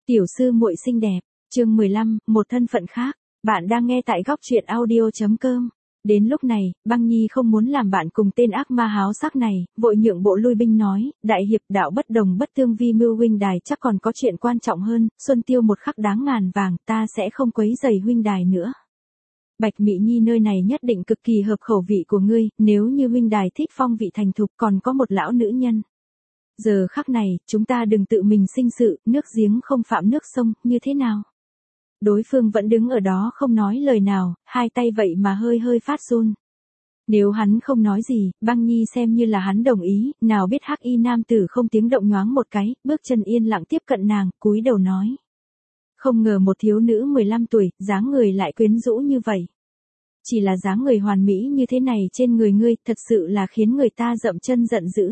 Tiểu sư muội xinh đẹp, chương 15, một thân phận khác. Bạn đang nghe tại góc truyện audio.com. Đến lúc này, Băng Nhi không muốn làm bạn cùng tên ác ma háo sắc này, vội nhượng bộ lui binh nói, đại hiệp đạo bất đồng bất tương vi mưu huynh đài chắc còn có chuyện quan trọng hơn, xuân tiêu một khắc đáng ngàn vàng, ta sẽ không quấy rầy huynh đài nữa. Bạch Mị Nhi nơi này nhất định cực kỳ hợp khẩu vị của ngươi, nếu như huynh đài thích phong vị thành thục còn có một lão nữ nhân. Giờ khắc này, chúng ta đừng tự mình sinh sự, nước giếng không phạm nước sông, như thế nào? Đối phương vẫn đứng ở đó không nói lời nào, hai tay vậy mà hơi hơi phát run. Nếu hắn không nói gì, Băng Nhi xem như là hắn đồng ý, nào biết hắc y nam tử không tiếng động nhoáng một cái, bước chân yên lặng tiếp cận nàng, cúi đầu nói. Không ngờ một thiếu nữ 15 tuổi, dáng người lại quyến rũ như vậy. Chỉ là dáng người hoàn mỹ như thế này trên người ngươi, thật sự là khiến người ta dậm chân giận dữ.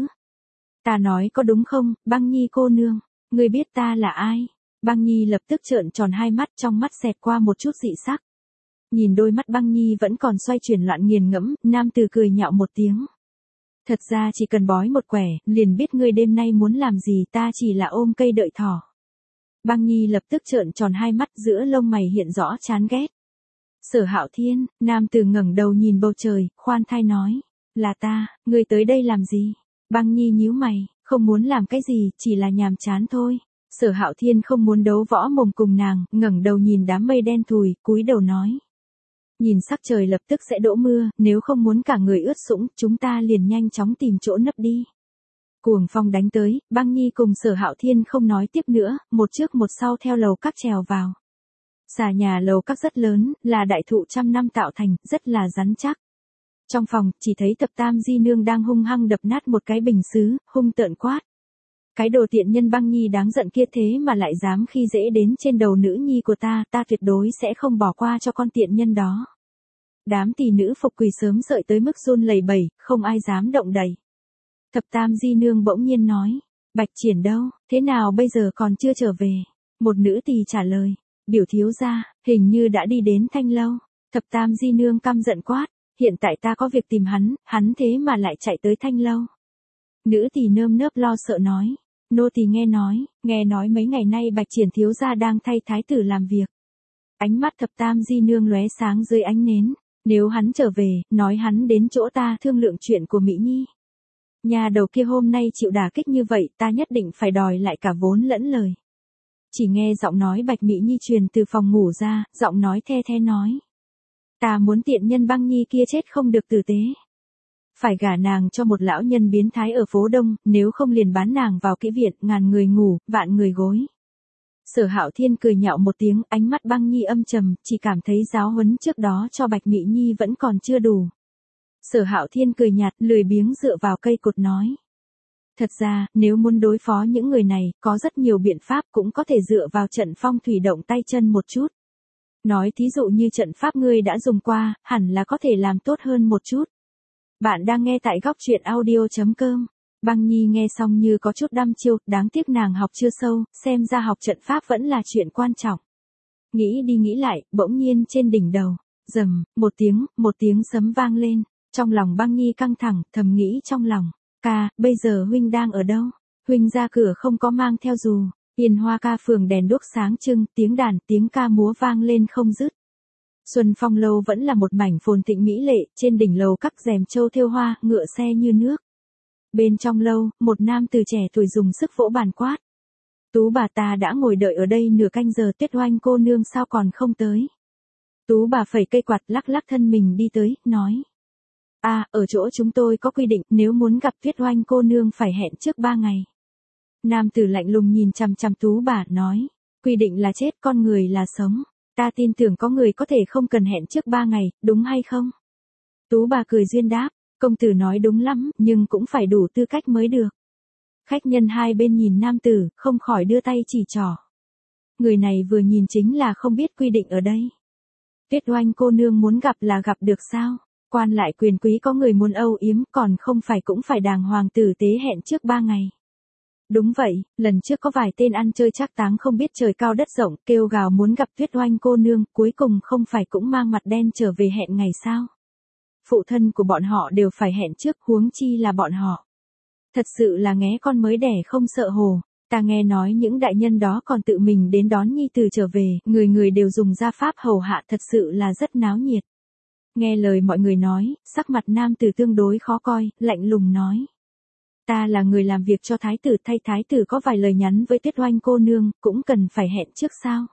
Ta nói có đúng không, Băng Nhi cô nương, ngươi biết ta là ai? Băng Nhi lập tức trợn tròn hai mắt, trong mắt xẹt qua một chút dị sắc. Nhìn đôi mắt Băng Nhi vẫn còn xoay chuyển loạn nghiền ngẫm, nam tử cười nhạo một tiếng. Thật ra chỉ cần bói một quẻ, liền biết ngươi đêm nay muốn làm gì, ta chỉ là ôm cây đợi thỏ. Băng Nhi lập tức trợn tròn hai mắt, giữa lông mày hiện rõ chán ghét. Sở Hạo Thiên, nam tử ngẩng đầu nhìn bầu trời, khoan thai nói, là ta, ngươi tới đây làm gì? Băng Nhi nhíu mày, không muốn làm cái gì, chỉ là nhàm chán thôi. Sở Hạo Thiên không muốn đấu võ mồm cùng nàng, ngẩng đầu nhìn đám mây đen thùi, cúi đầu nói. Nhìn sắc trời lập tức sẽ đổ mưa, nếu không muốn cả người ướt sũng, chúng ta liền nhanh chóng tìm chỗ nấp đi. Cuồng phong đánh tới, Băng Nhi cùng Sở Hạo Thiên không nói tiếp nữa, một trước một sau theo lầu các trèo vào. Xà nhà lầu các rất lớn, là đại thụ trăm năm tạo thành, rất là rắn chắc. Trong phòng, chỉ thấy Thập Tam Di Nương đang hung hăng đập nát một cái bình sứ, hung tợn quát. Cái đồ tiện nhân Băng Nhi đáng giận kia thế mà lại dám khi dễ đến trên đầu nữ nhi của ta, ta tuyệt đối sẽ không bỏ qua cho con tiện nhân đó. Đám tỷ nữ phục quỳ sớm sợi tới mức run lẩy bẩy, không ai dám động đậy. Thập Tam Di Nương bỗng nhiên nói, Bạch Triển đâu, thế nào bây giờ còn chưa trở về? Một nữ tỳ trả lời, biểu thiếu gia, hình như đã đi đến Thanh Lâu. Thập Tam Di Nương căm giận quát, hiện tại ta có việc tìm hắn thế mà lại chạy tới Thanh Lâu. Nữ tỳ nơm nớp lo sợ nói, nô tỳ nghe nói mấy ngày nay Bạch Triển thiếu gia đang thay thái tử làm việc. Ánh mắt Thập Tam Di Nương lóe sáng dưới ánh nến, nếu hắn trở về, nói hắn đến chỗ ta thương lượng chuyện của Mỹ Nhi. Nhà đầu kia hôm nay chịu đả kích như vậy, ta nhất định phải đòi lại cả vốn lẫn lời. Chỉ nghe giọng nói Bạch Mỹ Nhi truyền từ phòng ngủ ra, giọng nói the the nói. Ta muốn tiện nhân Băng Nhi kia chết không được tử tế. Phải gả nàng cho một lão nhân biến thái ở phố Đông, nếu không liền bán nàng vào kỹ viện, ngàn người ngủ, vạn người gối. Sở Hạo Thiên cười nhạo một tiếng, ánh mắt Băng Nhi âm trầm, chỉ cảm thấy giáo huấn trước đó cho Bạch Mỹ Nhi vẫn còn chưa đủ. Sở Hạo Thiên cười nhạt, lười biếng dựa vào cây cột nói. Thật ra, nếu muốn đối phó những người này, có rất nhiều biện pháp, cũng có thể dựa vào trận phong thủy động tay chân một chút. Nói thí dụ như trận pháp ngươi đã dùng qua, hẳn là có thể làm tốt hơn một chút. Bạn đang nghe tại góc truyện audio.com. Băng Nhi nghe xong như có chút đăm chiêu, đáng tiếc nàng học chưa sâu, xem ra học trận pháp vẫn là chuyện quan trọng. Nghĩ đi nghĩ lại, bỗng nhiên trên đỉnh đầu, rầm, một tiếng sấm vang lên, trong lòng Băng Nhi căng thẳng, thầm nghĩ trong lòng, ca, bây giờ huynh đang ở đâu? Huynh ra cửa không có mang theo dù. Yên Hoa Ca phường đèn đuốc sáng trưng, tiếng đàn, tiếng ca múa vang lên không dứt. Xuân Phong lâu vẫn là một mảnh phồn thịnh mỹ lệ, trên đỉnh lầu các rèm châu thêu hoa, ngựa xe như nước. Bên trong lâu, một nam từ trẻ tuổi dùng sức vỗ bàn quát. Tú bà ta đã ngồi đợi ở đây nửa canh giờ, Tuyết Oanh cô nương sao còn không tới? Tú bà phẩy cây quạt lắc lắc thân mình đi tới, nói. Ở chỗ chúng tôi có quy định, nếu muốn gặp Tuyết Oanh cô nương phải hẹn trước 3 ngày. Nam tử lạnh lùng nhìn chằm chằm Tú bà, nói. Quy định là chết, con người là sống. Ta tin tưởng có người có thể không cần hẹn trước 3 ngày, đúng hay không? Tú bà cười duyên đáp, công tử nói đúng lắm, nhưng cũng phải đủ tư cách mới được. Khách nhân hai bên nhìn nam tử, không khỏi đưa tay chỉ trỏ. Người này vừa nhìn chính là không biết quy định ở đây. Tuyết Oanh cô nương muốn gặp là gặp được sao? Quan lại quyền quý có người muốn âu yếm, còn không phải cũng phải đàng hoàng tử tế hẹn trước 3 ngày. Đúng vậy, lần trước có vài tên ăn chơi trác táng không biết trời cao đất rộng, kêu gào muốn gặp Tuyết Oanh cô nương, cuối cùng không phải cũng mang mặt đen trở về hẹn ngày sao? Phụ thân của bọn họ đều phải hẹn trước, huống chi là bọn họ. Thật sự là nghé con mới đẻ không sợ hồ. Ta nghe nói những đại nhân đó còn tự mình đến đón nhi tử trở về, người người đều dùng gia pháp hầu hạ, thật sự là rất náo nhiệt. Nghe lời mọi người nói, sắc mặt nam tử tương đối khó coi, lạnh lùng nói. Ta là người làm việc cho thái tử, thay thái tử có vài lời nhắn với Tuyết Oanh cô nương, cũng cần phải hẹn trước sao?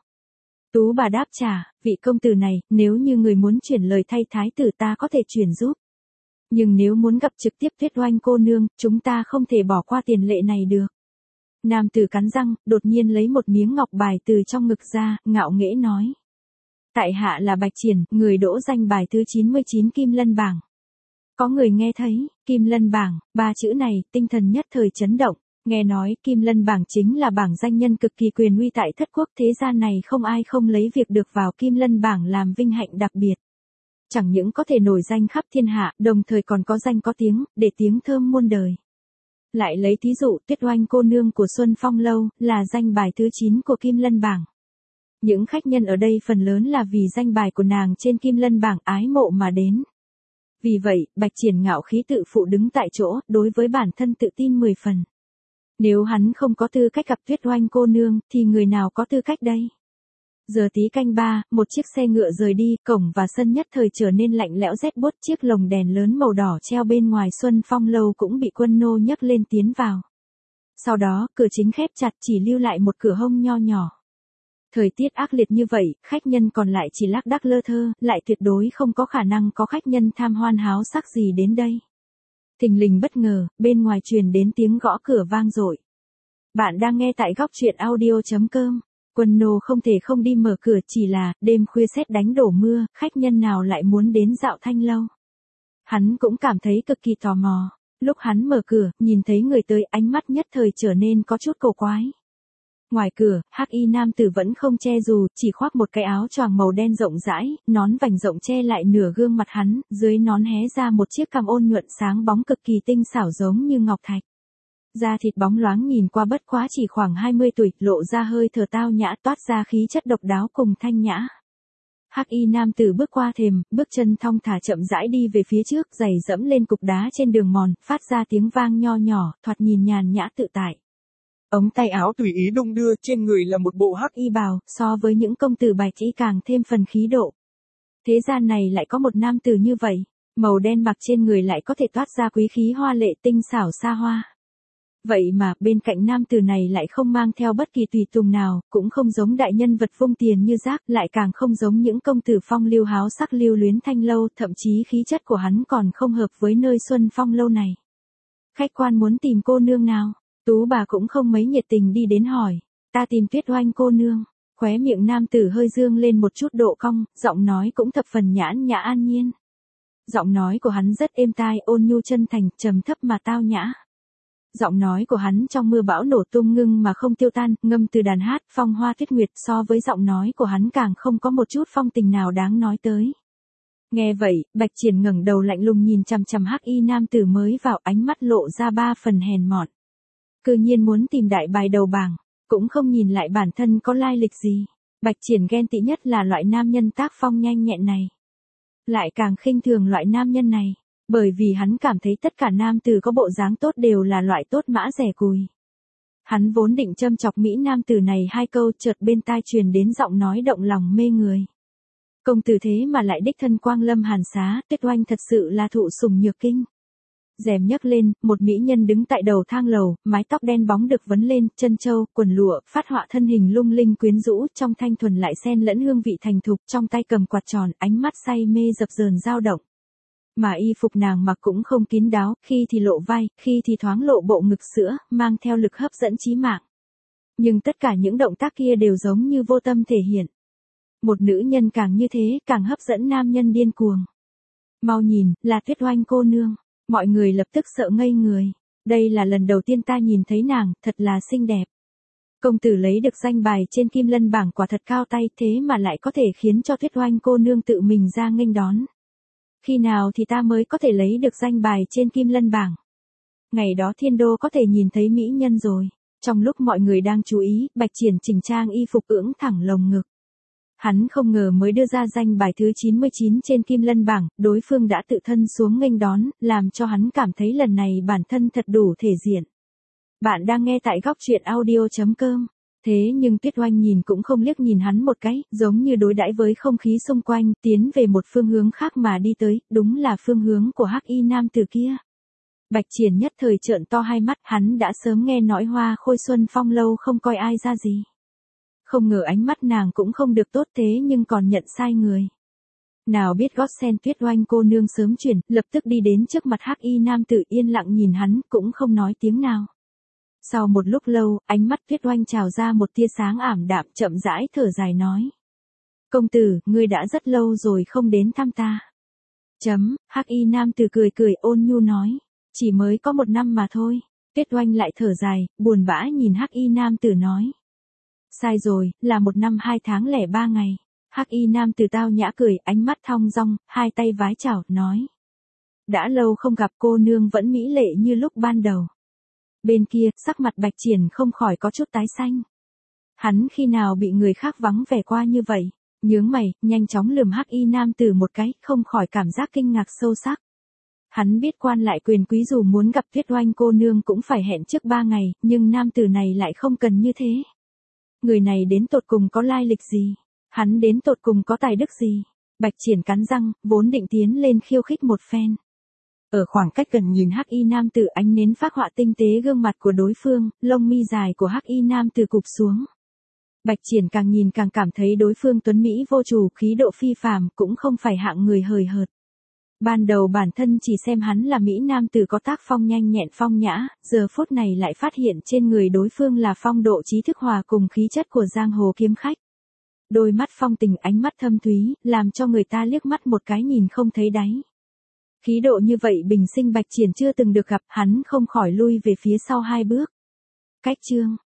Tú bà đáp trả, vị công tử này, nếu như người muốn chuyển lời thay thái tử ta có thể chuyển giúp. Nhưng nếu muốn gặp trực tiếp Tuyết Oanh cô nương, chúng ta không thể bỏ qua tiền lệ này được. Nam tử cắn răng, đột nhiên lấy một miếng ngọc bài từ trong ngực ra, ngạo nghễ nói. Tại hạ là Bạch Triển, người đỗ danh bài thứ 99 Kim Lân bảng. Có người nghe thấy, Kim Lân bảng, ba chữ này, tinh thần nhất thời chấn động. Nghe nói, Kim Lân bảng chính là bảng danh nhân cực kỳ quyền uy tại thất quốc, thế gian này không ai không lấy việc được vào Kim Lân bảng làm vinh hạnh đặc biệt. Chẳng những có thể nổi danh khắp thiên hạ, đồng thời còn có danh có tiếng, để tiếng thơm muôn đời. Lại lấy thí dụ, Tuyết Oanh cô nương của Xuân Phong Lâu, là danh bài thứ 9 của Kim Lân bảng. Những khách nhân ở đây phần lớn là vì danh bài của nàng trên Kim Lân bảng ái mộ mà đến. Vì vậy, Bạch Triển ngạo khí tự phụ đứng tại chỗ, đối với bản thân tự tin 10 phần. Nếu hắn không có tư cách gặp Tuyết Oanh cô nương, thì người nào có tư cách đây? Giờ tí canh 3, một chiếc xe ngựa rời đi, cổng và sân nhất thời trở nên lạnh lẽo rét buốt, chiếc lồng đèn lớn màu đỏ treo bên ngoài Xuân Phong Lâu cũng bị quân nô nhấc lên tiến vào. Sau đó, cửa chính khép chặt, chỉ lưu lại một cửa hông nho nhỏ. Thời tiết ác liệt như vậy, khách nhân còn lại chỉ lác đác lơ thơ, lại tuyệt đối không có khả năng có khách nhân tham hoan háo sắc gì đến đây. Thình lình bất ngờ, bên ngoài truyền đến tiếng gõ cửa vang dội. Bạn đang nghe tại góc truyện audio.com. Quân nô không thể không đi mở cửa, chỉ là, đêm khuya sét đánh đổ mưa, khách nhân nào lại muốn đến Dạo Thanh Lâu. Hắn cũng cảm thấy cực kỳ tò mò. Lúc hắn mở cửa, nhìn thấy người tới, ánh mắt nhất thời trở nên có chút cổ quái. Ngoài cửa, hắc y nam tử vẫn không che dù, chỉ khoác một cái áo choàng màu đen rộng rãi, nón vành rộng che lại nửa gương mặt hắn, dưới nón hé ra một chiếc cằm ôn nhuận sáng bóng cực kỳ tinh xảo giống như ngọc thạch. Da thịt bóng loáng nhìn qua bất quá chỉ khoảng 20 tuổi, lộ ra hơi thở tao nhã, toát ra khí chất độc đáo cùng thanh nhã. Hắc y nam tử bước qua thềm, bước chân thong thả chậm rãi đi về phía trước, giày dẫm lên cục đá trên đường mòn, phát ra tiếng vang nho nhỏ, thoạt nhìn nhàn nhã tự tại. Ống tay áo tùy ý đung đưa, trên người là một bộ hắc y bào, so với những công tử bạch y càng thêm phần khí độ. Thế gian này lại có một nam tử như vậy, màu đen mặc trên người lại có thể toát ra quý khí hoa lệ tinh xảo xa hoa. Vậy mà, bên cạnh nam tử này lại không mang theo bất kỳ tùy tùng nào, cũng không giống đại nhân vật vung tiền như rác, lại càng không giống những công tử phong lưu háo sắc lưu luyến Thanh Lâu, thậm chí khí chất của hắn còn không hợp với nơi Xuân Phong Lâu này. Khách quan muốn tìm cô nương nào? Tú bà cũng không mấy nhiệt tình đi đến hỏi. Ta tìm Tuyết Oanh cô nương. Khóe miệng nam tử hơi dương lên một chút độ cong, giọng nói cũng thập phần nhãn nhã an nhiên. Giọng nói của hắn rất êm tai, ôn nhu chân thành, trầm thấp mà tao nhã. Giọng nói của hắn trong mưa bão nổ tung ngưng mà không tiêu tan, ngâm từ đàn hát, phong hoa tuyết nguyệt, so với giọng nói của hắn càng không có một chút phong tình nào đáng nói tới. Nghe vậy, Bạch Triển ngẩng đầu lạnh lùng nhìn chằm chằm hắc y nam tử mới vào, ánh mắt lộ ra 3 phần hèn mọn. Cư nhiên muốn tìm đại bài đầu bảng, cũng không nhìn lại bản thân có lai lịch gì. Bạch Triển ghen tị nhất là loại nam nhân tác phong nhanh nhẹn này. Lại càng khinh thường loại nam nhân này, bởi vì hắn cảm thấy tất cả nam tử có bộ dáng tốt đều là loại tốt mã rẻ cùi. Hắn vốn định châm chọc mỹ nam tử này 2 câu, chợt bên tai truyền đến giọng nói động lòng mê người. Công tử thế mà lại đích thân quang lâm hàn xá, Tuyết Oanh thật sự là thụ sủng nhược kinh. Rèm nhấc lên, một mỹ nhân đứng tại đầu thang lầu, mái tóc đen bóng được vấn lên, chân châu, quần lụa, phát họa thân hình lung linh quyến rũ, trong thanh thuần lại xen lẫn hương vị thành thục, trong tay cầm quạt tròn, ánh mắt say mê dập dờn dao động. Mà y phục nàng mặc cũng không kín đáo, khi thì lộ vai, khi thì thoáng lộ bộ ngực sữa, mang theo lực hấp dẫn chí mạng. Nhưng tất cả những động tác kia đều giống như vô tâm thể hiện. Một nữ nhân càng như thế, càng hấp dẫn nam nhân điên cuồng. Mau nhìn, là Tuyết Oanh cô nương. Mọi người lập tức sợ ngây người. Đây là lần đầu tiên ta nhìn thấy nàng, thật là xinh đẹp. Công tử lấy được danh bài trên Kim Lân bảng quả thật cao tay, thế mà lại có thể khiến cho Tuyết Oanh cô nương tự mình ra nghênh đón. Khi nào thì ta mới có thể lấy được danh bài trên Kim Lân bảng? Ngày đó thiên đô có thể nhìn thấy mỹ nhân rồi. Trong lúc mọi người đang chú ý, Bạch Triển chỉnh trang y phục ưỡng thẳng lồng ngực. Hắn không ngờ mới đưa ra danh bài thứ 99 trên Kim Lân bảng, đối phương đã tự thân xuống nghênh đón, làm cho hắn cảm thấy lần này bản thân thật đủ thể diện. Bạn đang nghe tại góc truyện audio.com. Thế nhưng Tuyết Oanh nhìn cũng không liếc nhìn hắn một cái, giống như đối đãi với không khí xung quanh, tiến về một phương hướng khác mà đi tới, đúng là phương hướng của hắc y nam tử kia. Bạch Triển nhất thời trợn to hai mắt, hắn đã sớm nghe nói Hoa Khôi Xuân Phong lâu không coi ai ra gì. Không ngờ ánh mắt nàng cũng không được tốt thế nhưng còn nhận sai người. Nào biết gót sen Tuyết Oanh cô nương sớm chuyển, lập tức đi đến trước mặt hắc y nam tử yên lặng nhìn hắn, cũng không nói tiếng nào. Sau một lúc lâu, ánh mắt Tuyết Oanh trào ra một tia sáng ảm đạm, chậm rãi thở dài nói. Công tử, ngươi đã rất lâu rồi không đến thăm ta. Hắc y nam tử cười cười ôn nhu nói. Chỉ mới có 1 năm mà thôi. Tuyết Oanh lại thở dài, buồn bã nhìn hắc y nam tử nói. Sai rồi, là 1 năm 2 tháng lẻ 3 ngày. Hắc y nam tử tao nhã cười, ánh mắt thong dong, hai tay vái chào, nói. Đã lâu không gặp cô nương vẫn mỹ lệ như lúc ban đầu. Bên kia, sắc mặt Bạch Triển không khỏi có chút tái xanh. Hắn khi nào bị người khác vắng vẻ qua như vậy, nhướng mày, nhanh chóng lườm hắc y nam tử một cái, không khỏi cảm giác kinh ngạc sâu sắc. Hắn biết quan lại quyền quý dù muốn gặp Tuyết Oanh cô nương cũng phải hẹn trước 3 ngày, nhưng nam tử này lại không cần như thế. Người này đến tột cùng có lai lịch gì? Hắn đến tột cùng có tài đức gì? Bạch Triển cắn răng, vốn định tiến lên khiêu khích một phen. Ở khoảng cách gần nhìn hắc y nam tử, ánh nến phác họa tinh tế gương mặt của đối phương, lông mi dài của hắc y nam tử cụp xuống. Bạch Triển càng nhìn càng cảm thấy đối phương tuấn mỹ vô chủ, khí độ phi phàm, cũng không phải hạng người hời hợt. Ban đầu bản thân chỉ xem hắn là mỹ nam tử có tác phong nhanh nhẹn phong nhã, giờ phút này lại phát hiện trên người đối phương là phong độ trí thức hòa cùng khí chất của giang hồ kiếm khách. Đôi mắt phong tình, ánh mắt thâm thúy, làm cho người ta liếc mắt một cái nhìn không thấy đáy. Khí độ như vậy bình sinh Bạch Triển chưa từng được gặp, hắn không khỏi lui về phía sau 2 bước. Cách chương